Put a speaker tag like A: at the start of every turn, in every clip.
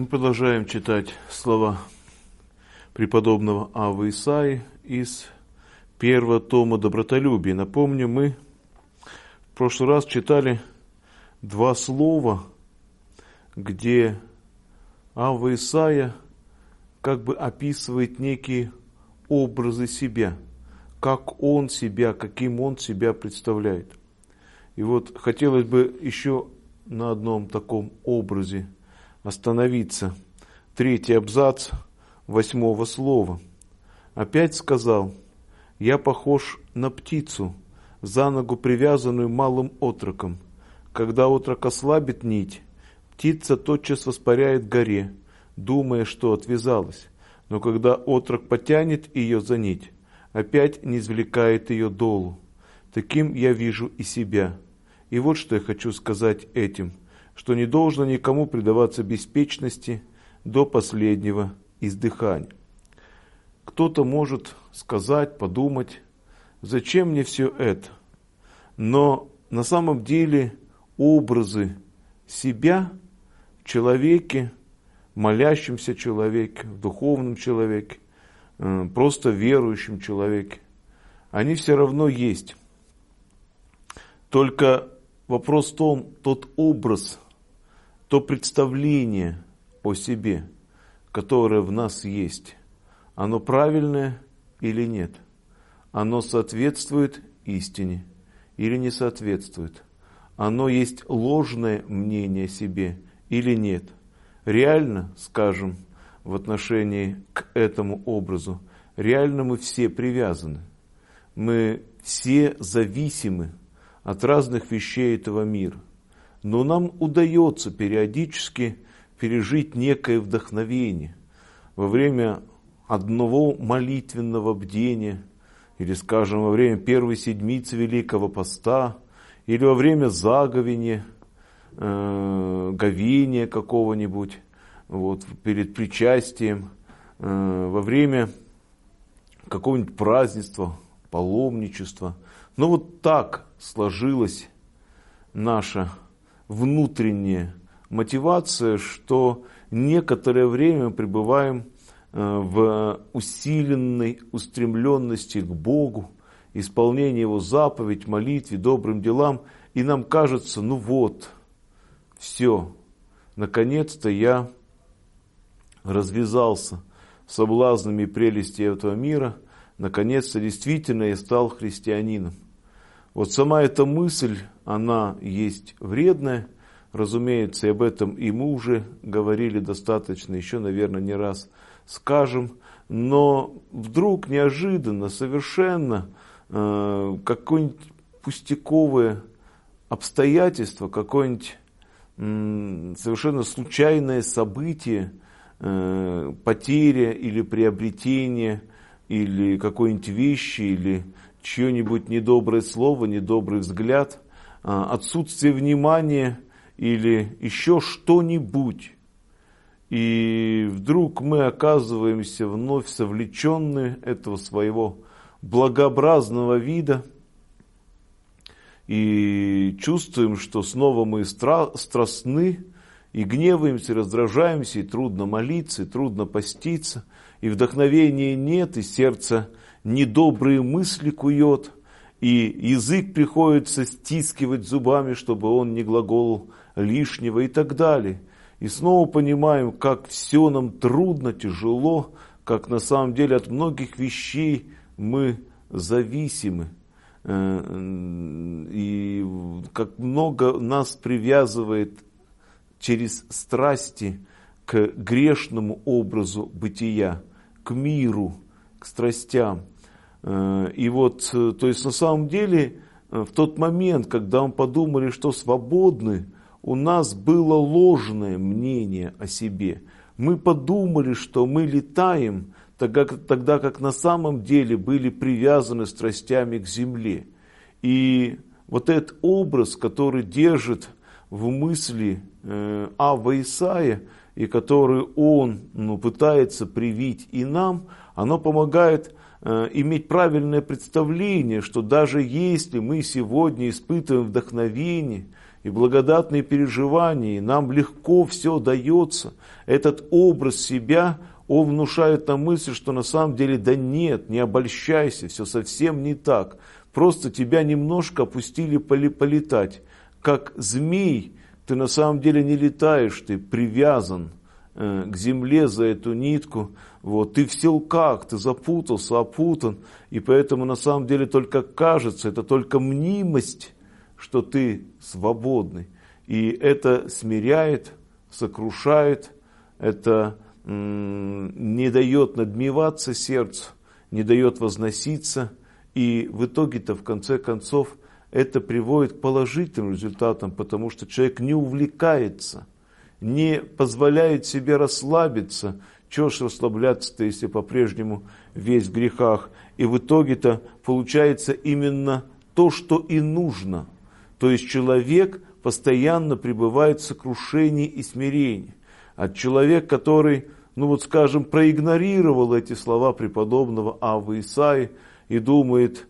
A: Продолжаем читать слова преподобного Аввы Исаии из первого тома «Добротолюбие». Напомню, мы в прошлый раз читали два слова, где Авва Исаия как бы описывает некие образы себя, как он себя, каким он себя представляет. И вот хотелось бы еще на одном таком образе остановиться. Третий абзац 8 слова. «Опять сказал, я похож на птицу, за ногу привязанную малым отроком. Когда отрок ослабит нить, птица тотчас воспаряет к горе, думая, что отвязалась. Но когда отрок потянет ее за нить, опять низвлекает ее долу. Таким я вижу и себя. И вот что я хочу сказать этим, что не должно никому предаваться беспечности до последнего издыхания». Кто-то может сказать, подумать, зачем мне все это? Но на самом деле образы себя в человеке, молящемся человеке, в духовном человеке, просто верующем человеке, они все равно есть. Только вопрос в том, тот образ, то представление о себе, которое в нас есть, оно правильное или нет? Оно соответствует истине или не соответствует? Оно есть ложное мнение о себе или нет? Реально, скажем, в отношении к этому образу, реально мы все привязаны. Мы все зависимы от разных вещей этого мира. Но нам удается периодически пережить некое вдохновение во время одного молитвенного бдения, или, скажем, во время первой седмицы Великого Поста, или во время заговения, говения какого-нибудь, вот, перед причастием, во время какого-нибудь празднества, паломничества. Но вот так сложилась наша внутренняя мотивация, что некоторое время мы пребываем в усиленной устремленности к Богу, исполнении Его заповедь, молитве, добрым делам, и нам кажется, ну вот, все, наконец-то я развязался соблазнами и прелестями этого мира, наконец-то действительно я стал христианином. Вот сама эта мысль, она есть вредная, разумеется, и об этом и мы уже говорили достаточно, еще, наверное, не раз скажем, но вдруг неожиданно, совершенно какое-нибудь пустяковое обстоятельство, какое-нибудь совершенно случайное событие, потеря или приобретение, или какой-нибудь вещи, или чье-нибудь недоброе слово, недобрый взгляд, отсутствие внимания или еще что-нибудь. И вдруг мы оказываемся вновь совлеченные этого своего благообразного вида и чувствуем, что снова мы страстны, и гневаемся, и раздражаемся, и трудно молиться, и трудно поститься, и вдохновения нет, и сердце недобрые мысли кует, и язык приходится стискивать зубами, чтобы он не глаголал лишнего и так далее. И снова понимаем, как все нам трудно, тяжело, как на самом деле от многих вещей мы зависимы. И как много нас привязывает через страсти к грешному образу бытия, к миру, к страстям. И вот, то есть на самом деле, в тот момент, когда мы подумали, что свободны, у нас было ложное мнение о себе. Мы подумали, что мы летаем, тогда как на самом деле были привязаны страстями к земле. И вот этот образ, который держит в мысли Авва Исаия, и который он пытается привить и нам, оно помогает иметь правильное представление, что даже если мы сегодня испытываем вдохновение, и благодатные переживания, и нам легко все дается. Этот образ себя, он внушает нам мысль, что на самом деле да нет, не обольщайся, все совсем не так. Просто тебя немножко опустили полетать. Как змей, ты на самом деле не летаешь, ты привязан к земле за эту нитку. Вот, ты в силках, ты запутался, опутан, и поэтому на самом деле только кажется, это только мнимость, что ты свободный. И это смиряет, сокрушает, это не дает надмеваться сердцу, не дает возноситься. И в итоге-то, в конце концов, это приводит к положительным результатам, потому что человек не увлекается, не позволяет себе расслабиться. Чего ж расслабляться-то, если по-прежнему весь в грехах? И в итоге-то получается именно то, что и нужно. То есть человек постоянно пребывает в сокрушении и смирении. А человек, который, проигнорировал эти слова преподобного Аввы Исаии и думает,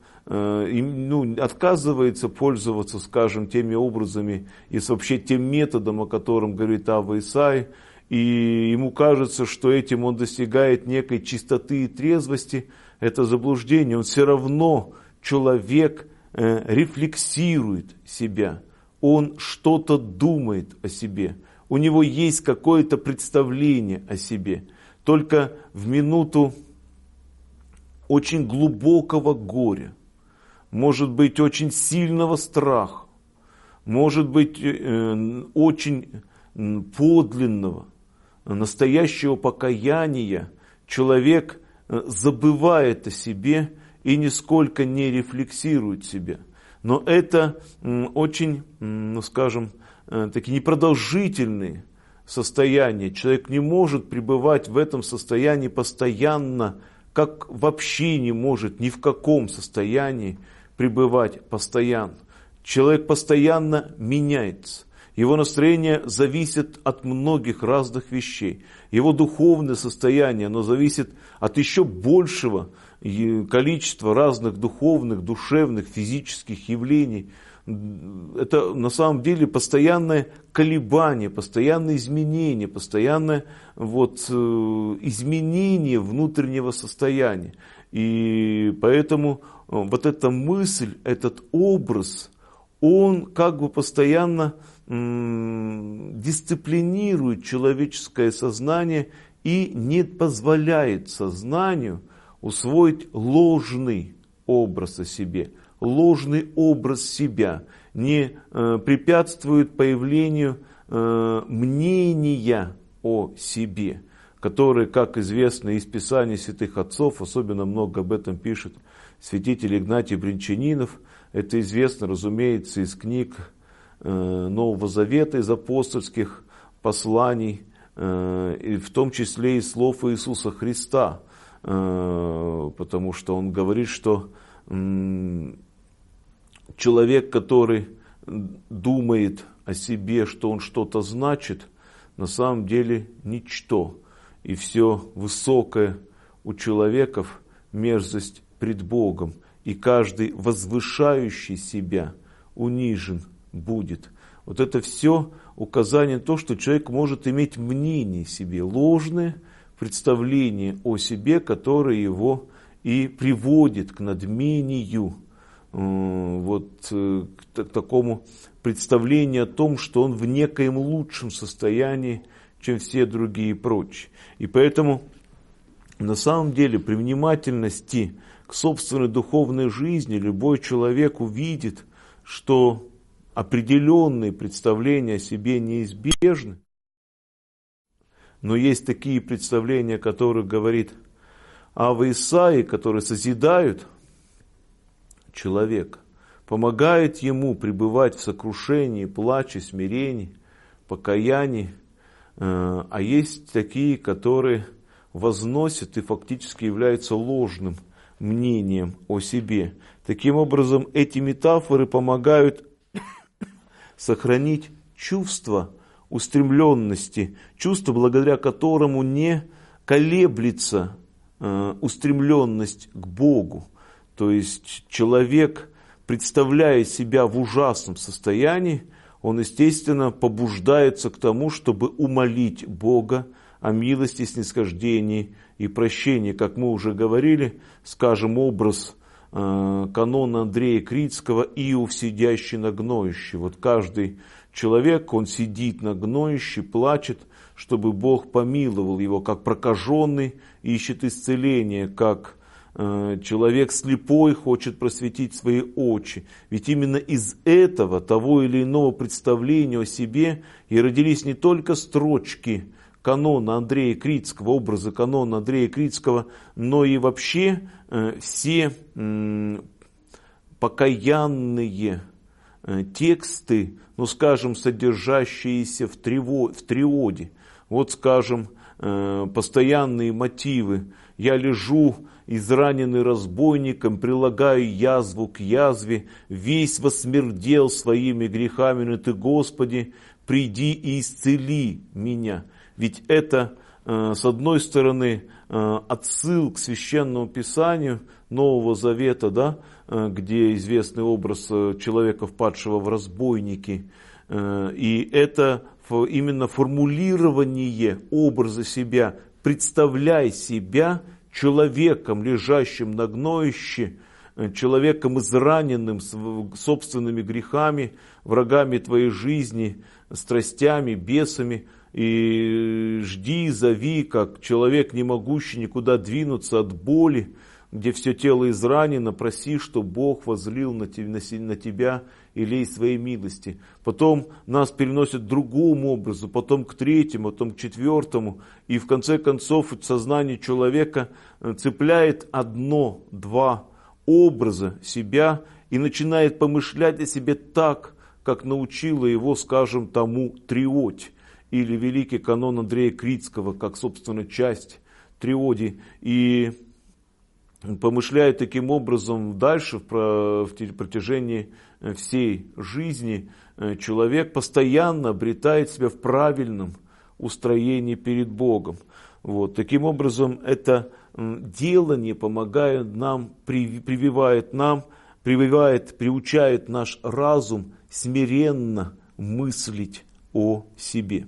A: отказывается пользоваться, теми образами и вообще тем методом, о котором говорит Авва Исаия, и ему кажется, что этим он достигает некой чистоты и трезвости, это заблуждение. Он все равно, человек, рефлексирует себя, он что-то думает о себе, у него есть какое-то представление о себе. Только в минуту очень глубокого горя, может быть, очень сильного страха, может быть, очень подлинного, настоящего покаяния, человек забывает о себе и нисколько не рефлексирует себя. Но это очень, такие непродолжительные состояния. Человек не может пребывать в этом состоянии постоянно, как вообще не может ни в каком состоянии пребывать постоянно. Человек постоянно меняется. Его настроение зависит от многих разных вещей. Его духовное состояние, оно зависит от еще большего количества разных духовных, душевных, физических явлений. Это на самом деле постоянное колебание, постоянное изменение, постоянное изменение внутреннего состояния. И поэтому вот эта мысль, этот образ, он постоянно дисциплинирует человеческое сознание и не позволяет сознанию усвоить ложный образ о себе, ложный образ себя, не препятствует появлению мнения о себе, которое, как известно из Писаний святых отцов, особенно много об этом пишет святитель Игнатий Брянчанинов. Это известно, разумеется, из книг Нового Завета, из апостольских посланий, и в том числе и слов Иисуса Христа, потому что он говорит, что человек, который думает о себе, что он что-то значит, на самом деле ничто. И все высокое у человеков мерзость пред Богом. И каждый возвышающий себя унижен будет. Вот это все указание на то, что человек может иметь мнение о себе, ложное представление о себе, которое его и приводит к надмению, к такому представлению о том, что он в некоем лучшем состоянии, чем все другие и прочие. И поэтому на самом деле при внимательности к собственной духовной жизни любой человек увидит, что определенные представления о себе неизбежны, но есть такие представления, о которых говорит Авва Исаия, которые созидают человека, помогают ему пребывать в сокрушении, плаче, смирении, покаянии. А есть такие, которые возносят и фактически являются ложным мнением о себе. Таким образом, эти метафоры помогают сохранить чувство устремленности, чувство, благодаря которому не колеблется устремленность к Богу. То есть человек, представляя себя в ужасном состоянии, он, естественно, побуждается к тому, чтобы умолить Бога о милости, снисхождении и прощении. Как мы уже говорили, скажем, образ канона Андрея Критского «Иов, сидящий на гноище». Вот каждый человек, он сидит на гноище, плачет, чтобы Бог помиловал его, как прокаженный ищет исцеления, как человек слепой хочет просветить свои очи. Ведь именно из этого, того или иного представления о себе и родились не только строчки канона Андрея Критского, образы канона Андрея Критского, но и вообще все покаянные тексты, ну скажем, содержащиеся в триоде. Вот скажем, постоянные мотивы. «Я лежу, израненный разбойником, прилагаю язву к язве, весь воссмердел своими грехами, но Ты, Господи, приди и исцели меня». Ведь это, с одной стороны, отсыл к Священному Писанию Нового Завета, да, где известный образ человека, впадшего в разбойники. И это именно формулирование образа себя. Представляй себя человеком, лежащим на гноище, человеком израненным собственными грехами, врагами твоей жизни, страстями, бесами. И жди, зови, как человек, не могущий никуда двинуться от боли, где все тело изранено, проси, что Бог возлил на тебя и лей своей милости. Потом нас переносят к другому образу, потом к третьему, потом к четвертому. И в конце концов сознание человека цепляет одно-два образа себя и начинает помышлять о себе так, как научила его, скажем, тому триодь. Или великий канон Андрея Критского, как, собственно, часть триоди. И помышляет таким образом дальше, в протяжении всей жизни, человек постоянно обретает себя в правильном устроении перед Богом. Вот. Таким образом, это делание помогает нам, приучает наш разум смиренно мыслить о себе.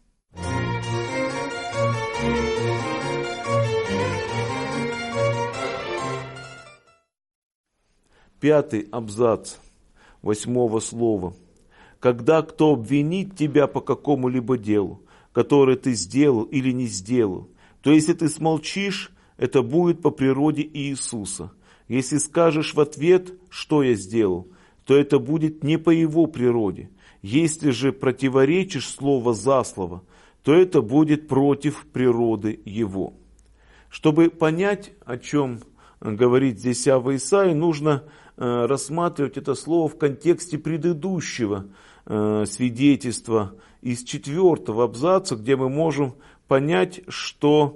A: Пятый абзац 8 слова. Когда кто обвинит тебя по какому-либо делу, которое ты сделал или не сделал, то если ты смолчишь, это будет по природе Иисуса. Если скажешь в ответ, что я сделал, то это будет не по его природе. Если же противоречишь слово за слово, то это будет против природы его. Чтобы понять, о чем говорит здесь Авва Исаия, нужно рассматривать это слово в контексте предыдущего свидетельства из 4 абзаца, где мы можем понять, что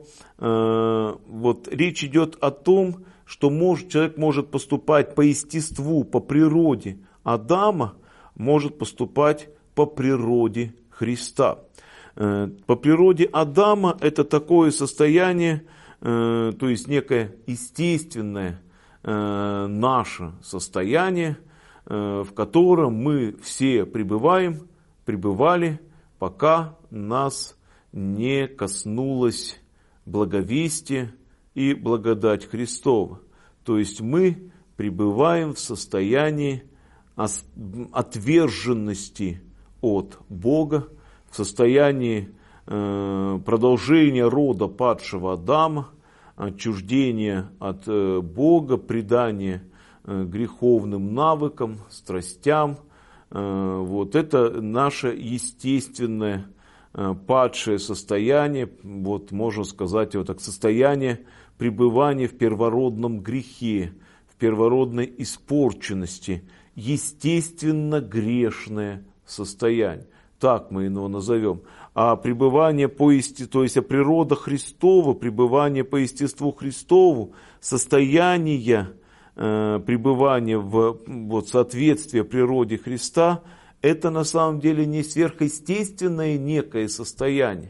A: вот речь идет о том, что человек может поступать по естеству, по природе Адама, может поступать по природе Христа. По природе Адама это такое состояние, то есть некое естественное наше состояние, в котором мы все пребывали, пока нас не коснулось благовестие и благодать Христова. То есть мы пребываем в состоянии отверженности от Бога, в состоянии продолжения рода падшего Адама, отчуждения от Бога, предания греховным навыкам, страстям. Вот это наше естественное падшее состояние, вот можно сказать его так, состояние пребывания в первородном грехе, в первородной испорченности, естественно грешное состояние. Так мы его назовем. А пребывание то есть природа Христова, пребывание по естеству Христову, состояние пребывания в соответствии природе Христа, это на самом деле не сверхъестественное некое состояние.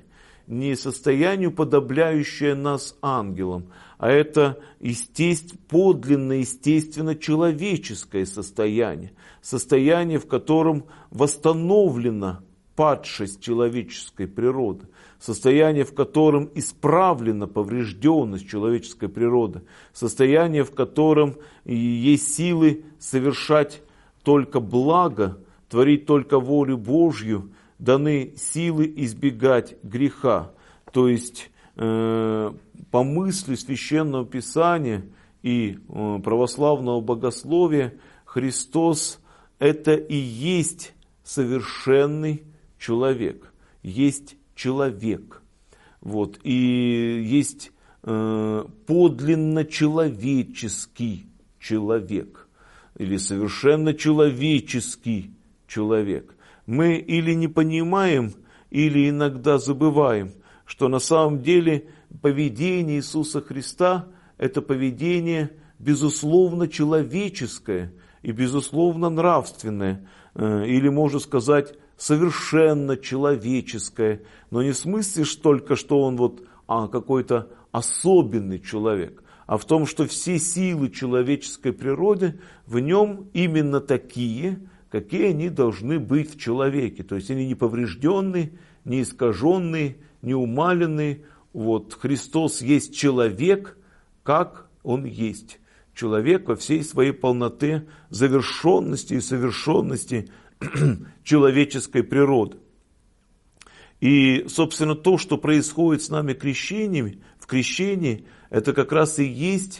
A: не состояние, уподобляющее нас ангелам, а это подлинно естественно человеческое состояние, состояние, в котором восстановлена падшесть человеческой природы, состояние, в котором исправлена поврежденность человеческой природы, состояние, в котором есть силы совершать только благо, творить только волю Божью, даны силы избегать греха. То есть по мысли Священного Писания и православного богословия Христос это и есть совершенный человек, есть человек. Вот. И есть подлинно человеческий человек или совершенно человеческий человек. Мы или не понимаем, или иногда забываем, что на самом деле поведение Иисуса Христа – это поведение безусловно человеческое и безусловно нравственное, или можно сказать совершенно человеческое, но не в смысле только, что он какой-то особенный человек, а в том, что все силы человеческой природы в нем именно такие, какие они должны быть в человеке. То есть они не поврежденные, не искаженные, не умаленные. Вот Христос есть человек, как он есть. Человек во всей своей полноте, завершенности и совершенности человеческой природы. И, собственно, то, что происходит с нами в крещении, это как раз и есть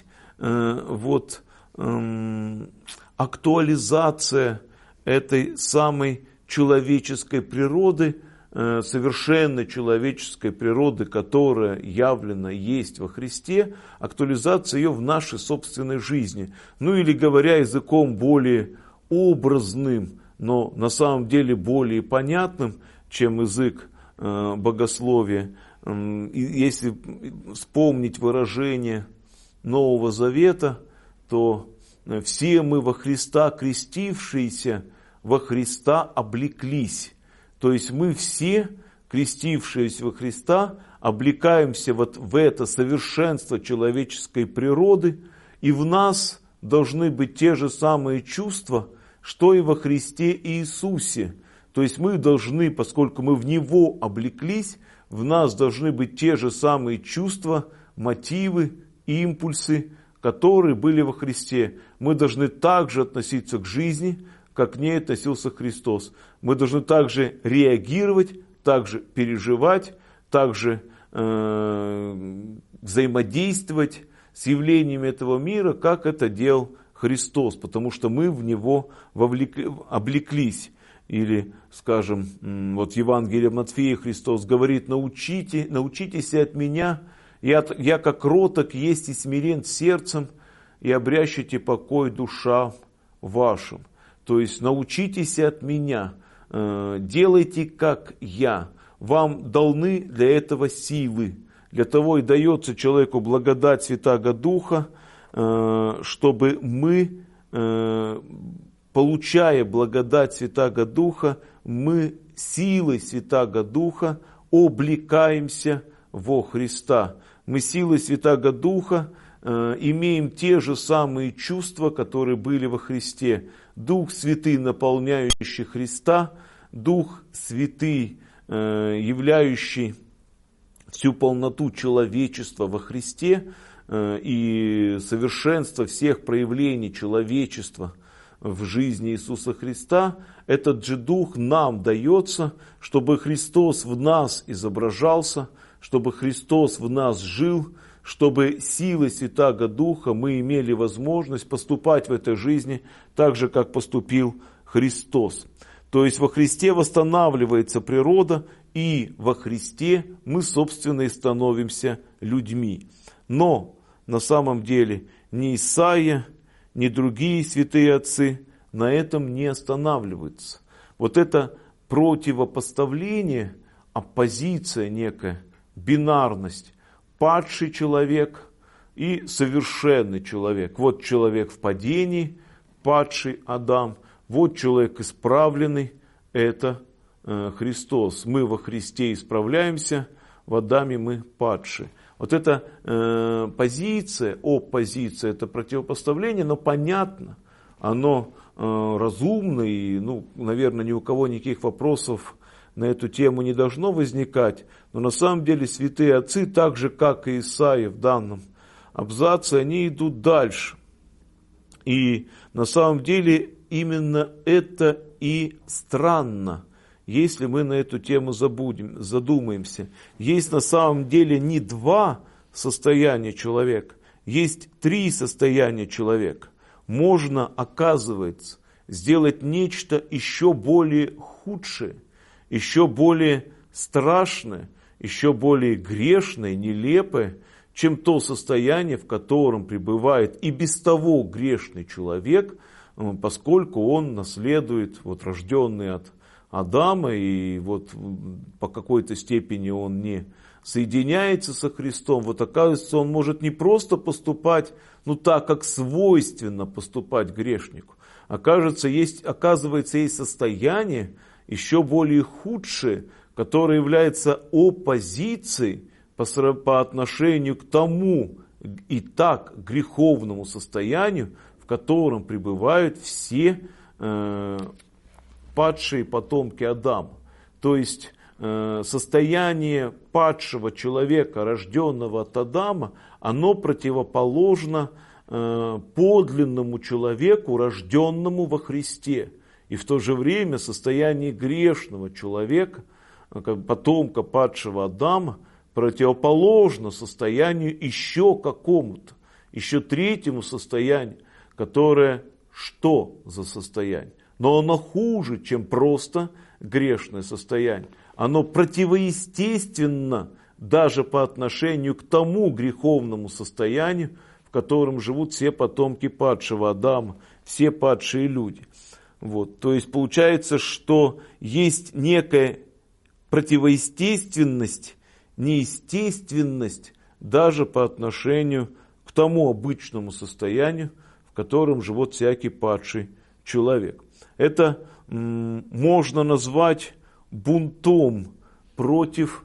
A: актуализация этой самой человеческой природы, совершенной человеческой природы, которая явлена есть во Христе, актуализация ее в нашей собственной жизни. Ну или говоря языком более образным, но на самом деле более понятным, чем язык богословия. Если вспомнить выражение Нового Завета, то все мы во Христа крестившиеся, во Христа облеклись. То есть мы все, крестившиеся во Христа, облекаемся в это совершенство человеческой природы, и в нас должны быть те же самые чувства, что и во Христе Иисусе. То есть мы должны, поскольку мы в Него облеклись, в нас должны быть те же самые чувства, мотивы, импульсы, которые были во Христе. Мы должны также относиться к жизни, как к ней относился Христос. Мы должны также реагировать, также переживать, также взаимодействовать с явлениями этого мира, как это делал Христос, потому что мы в Него облеклись. Или, скажем, вот в Евангелии от Матфея Христос говорит: научитесь от меня, я как кроток есть и смирен сердцем, и обрящите покой душам вашим. То есть научитесь от меня, делайте как я. Вам даны для этого силы. Для того и дается человеку благодать Святаго Духа, чтобы мы, получая благодать Святаго Духа, мы силой Святаго Духа облекаемся во Христа. Мы силой Святаго Духа имеем те же самые чувства, которые были во Христе. Дух Святый, наполняющий Христа, Дух Святый, являющий всю полноту человечества во Христе и совершенство всех проявлений человечества в жизни Иисуса Христа, этот же Дух нам дается, чтобы Христос в нас изображался, чтобы Христос в нас жил, чтобы силой Святаго Духа мы имели возможность поступать в этой жизни так же, как поступил Христос. То есть во Христе восстанавливается природа, и во Христе мы, собственно, и становимся людьми. Но на самом деле ни Исаия, ни другие святые отцы на этом не останавливаются. Вот это противопоставление, оппозиция некая, бинарность, падший человек и совершенный человек. Вот человек в падении, падший Адам, вот человек исправленный, это Христос. Мы во Христе исправляемся, в Адаме мы падшие. Вот эта позиция, оппозиция, это противопоставление, но понятно, оно разумно, и, наверное, ни у кого никаких вопросов на эту тему не должно возникать. Но на самом деле святые отцы, так же как и Исаия в данном абзаце, они идут дальше. И на самом деле именно это и странно, если мы на эту тему задумаемся. Есть на самом деле не два состояния человека, есть три состояния человека. Можно, оказывается, сделать нечто еще более худшее, еще более страшное, еще более грешное, нелепое, чем то состояние, в котором пребывает и без того грешный человек, поскольку он наследует, рожденный от Адама, и по какой-то степени он не соединяется со Христом. Оказывается, он может не просто поступать, так, как свойственно поступать грешнику. Оказывается, есть состояние еще более худшее, которое является оппозицией по отношению к тому и так греховному состоянию, в котором пребывают все падшие потомки Адама. То есть состояние падшего человека, рожденного от Адама, оно противоположно подлинному человеку, рожденному во Христе. И в то же время состояние грешного человека, потомка падшего Адама, противоположно состоянию еще какому-то, еще третьему состоянию, которое что за состояние? Но оно хуже, чем просто грешное состояние. Оно противоестественно даже по отношению к тому греховному состоянию, в котором живут все потомки падшего Адама, все падшие люди. То есть получается, что есть некая противоестественность, неестественность даже по отношению к тому обычному состоянию, в котором живет всякий падший человек. Это можно назвать бунтом против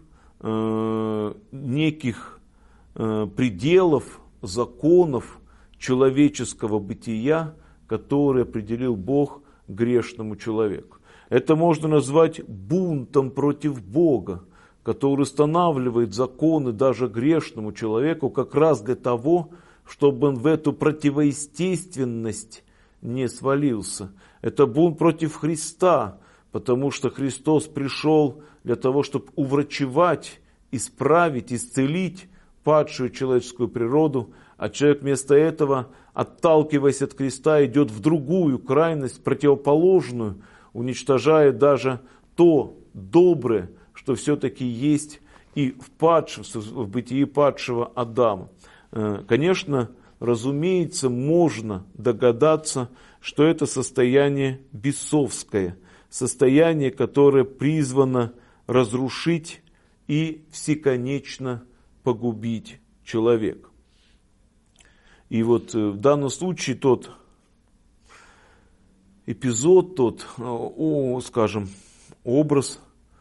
A: неких пределов, законов человеческого бытия, которые определил Бог грешному человеку. Это можно назвать бунтом против Бога, который устанавливает законы даже грешному человеку как раз для того, чтобы он в эту противоестественность не свалился. Это бунт против Христа, потому что Христос пришел для того, чтобы уврачевать, исправить, исцелить падшую человеческую природу, а человек вместо этого, отталкиваясь от креста, идет в другую крайность, противоположную, уничтожая даже то доброе, что все-таки есть и в бытии падшего Адама. Конечно, разумеется, можно догадаться, что это состояние бесовское, состояние, которое призвано разрушить и всеконечно погубить человека. И в данном случае тот эпизод, образ,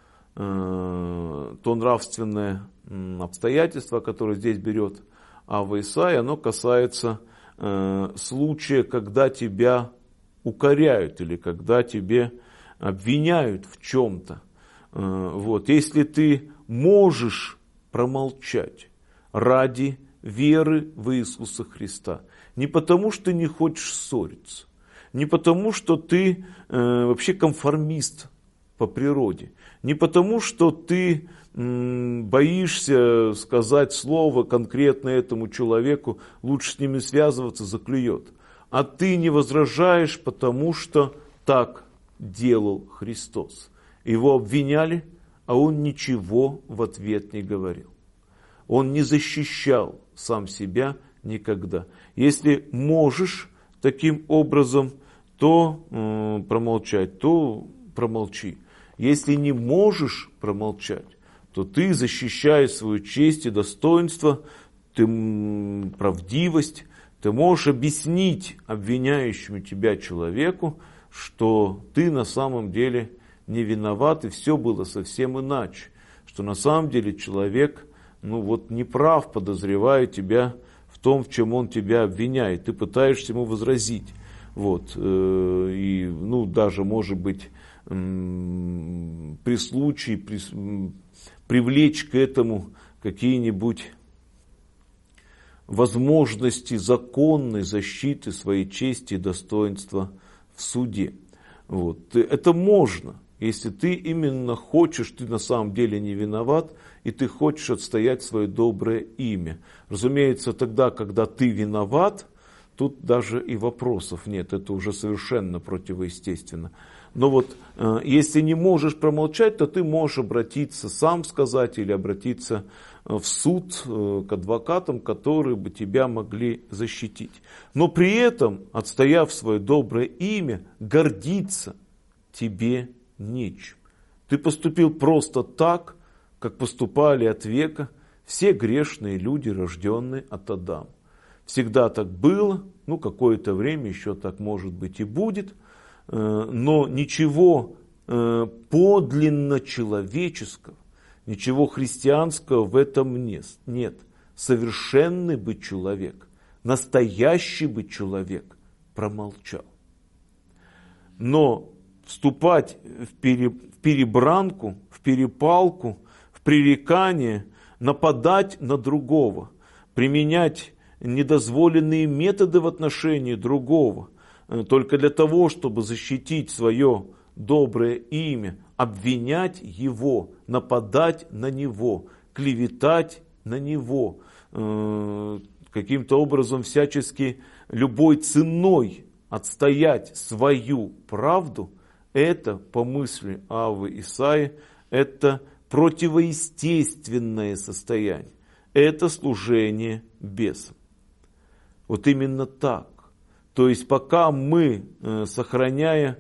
A: то нравственное обстоятельство, которое здесь берет Авва Исаия, оно касается случая, когда тебя укоряют или когда тебя обвиняют в чем-то. Если ты можешь промолчать ради веры в Иисуса Христа, не потому, что ты не хочешь ссориться, не потому, что ты вообще конформист по природе, не потому, что ты боишься сказать слово конкретно этому человеку, лучше с ними связываться, заклюет. А ты не возражаешь, потому что так делал Христос. Его обвиняли, а он ничего в ответ не говорил. Он не защищал сам себя никогда. Если можешь таким образом, то промолчать, то промолчи. Если не можешь промолчать, то ты защищаешь свою честь и достоинство, правдивость. Ты можешь объяснить обвиняющему тебя человеку, что ты на самом деле не виноват, и все было совсем иначе. что на самом деле человек, не прав, подозревая тебя в том, в чем он тебя обвиняет. Ты пытаешься ему возразить. Даже, может быть, при случае привлечь к этому какие-нибудь возможности законной защиты своей чести и достоинства в суде. Это можно, если ты именно хочешь, ты на самом деле не виноват, и ты хочешь отстоять свое доброе имя. Разумеется, тогда, когда ты виноват, тут даже и вопросов нет, это уже совершенно противоестественно. Но если не можешь промолчать, то ты можешь обратиться, сам сказать, или обратиться в суд к адвокатам, которые бы тебя могли защитить. Но при этом, отстояв свое доброе имя, гордиться тебе нечем. Ты поступил просто так, как поступали от века все грешные люди, рожденные от Адама. Всегда так было, какое-то время еще так может быть и будет, но ничего подлинно человеческого, ничего христианского в этом нет. Совершенный бы человек, настоящий бы человек промолчал. Но вступать в перебранку, в перепалку, в пререкание, нападать на другого, применять недозволенные методы в отношении другого, только для того, чтобы защитить свое доброе имя, обвинять его, нападать на него, клеветать на него, каким-то образом всячески любой ценой отстоять свою правду, это, по мысли Аввы Исаии, это противоестественное состояние, это служение бесам. Именно так. То есть пока мы, сохраняя,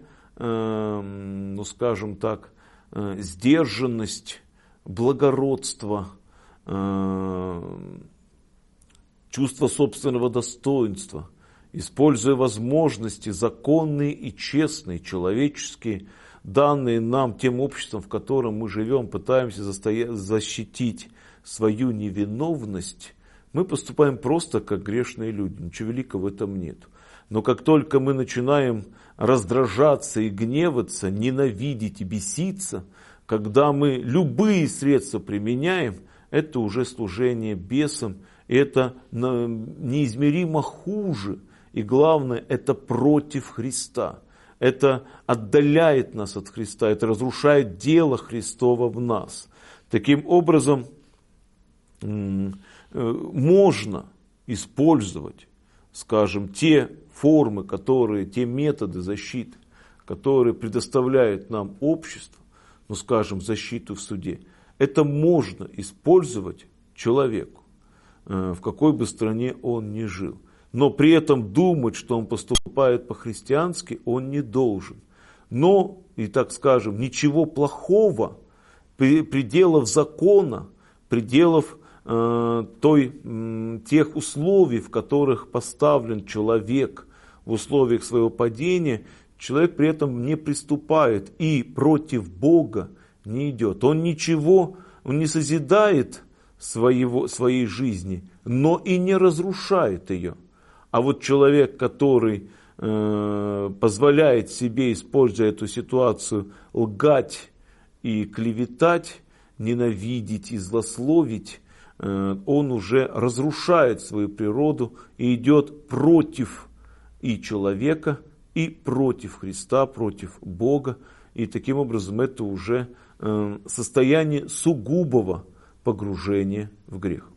A: сдержанность, благородство, чувство собственного достоинства, используя возможности законные и честные, человеческие, данные нам тем обществом, в котором мы живем, пытаемся защитить свою невиновность, мы поступаем просто как грешные люди, ничего великого в этом нет. Но как только мы начинаем раздражаться и гневаться, ненавидеть и беситься, когда мы любые средства применяем, это уже служение бесам, и это неизмеримо хуже. И главное, это против Христа. Это отдаляет нас от Христа, это разрушает дело Христова в нас. Таким образом, можно использовать, те формы, те методы защиты, которые предоставляет нам общество, защиту в суде. Это можно использовать человеку, в какой бы стране он ни жил. Но при этом думать, что он поступает по-христиански, он не должен. Но, ничего плохого, пределов закона, пределов тех условий, в которых поставлен человек, в условиях своего падения, человек при этом не приступает и против Бога не идет. Он не созидает своей жизни, но и не разрушает ее. А человек, который позволяет себе, используя эту ситуацию, лгать и клеветать, ненавидеть и злословить, он уже разрушает свою природу и идет против и человека, и против Христа, против Бога. И таким образом это уже состояние сугубого погружения в грех.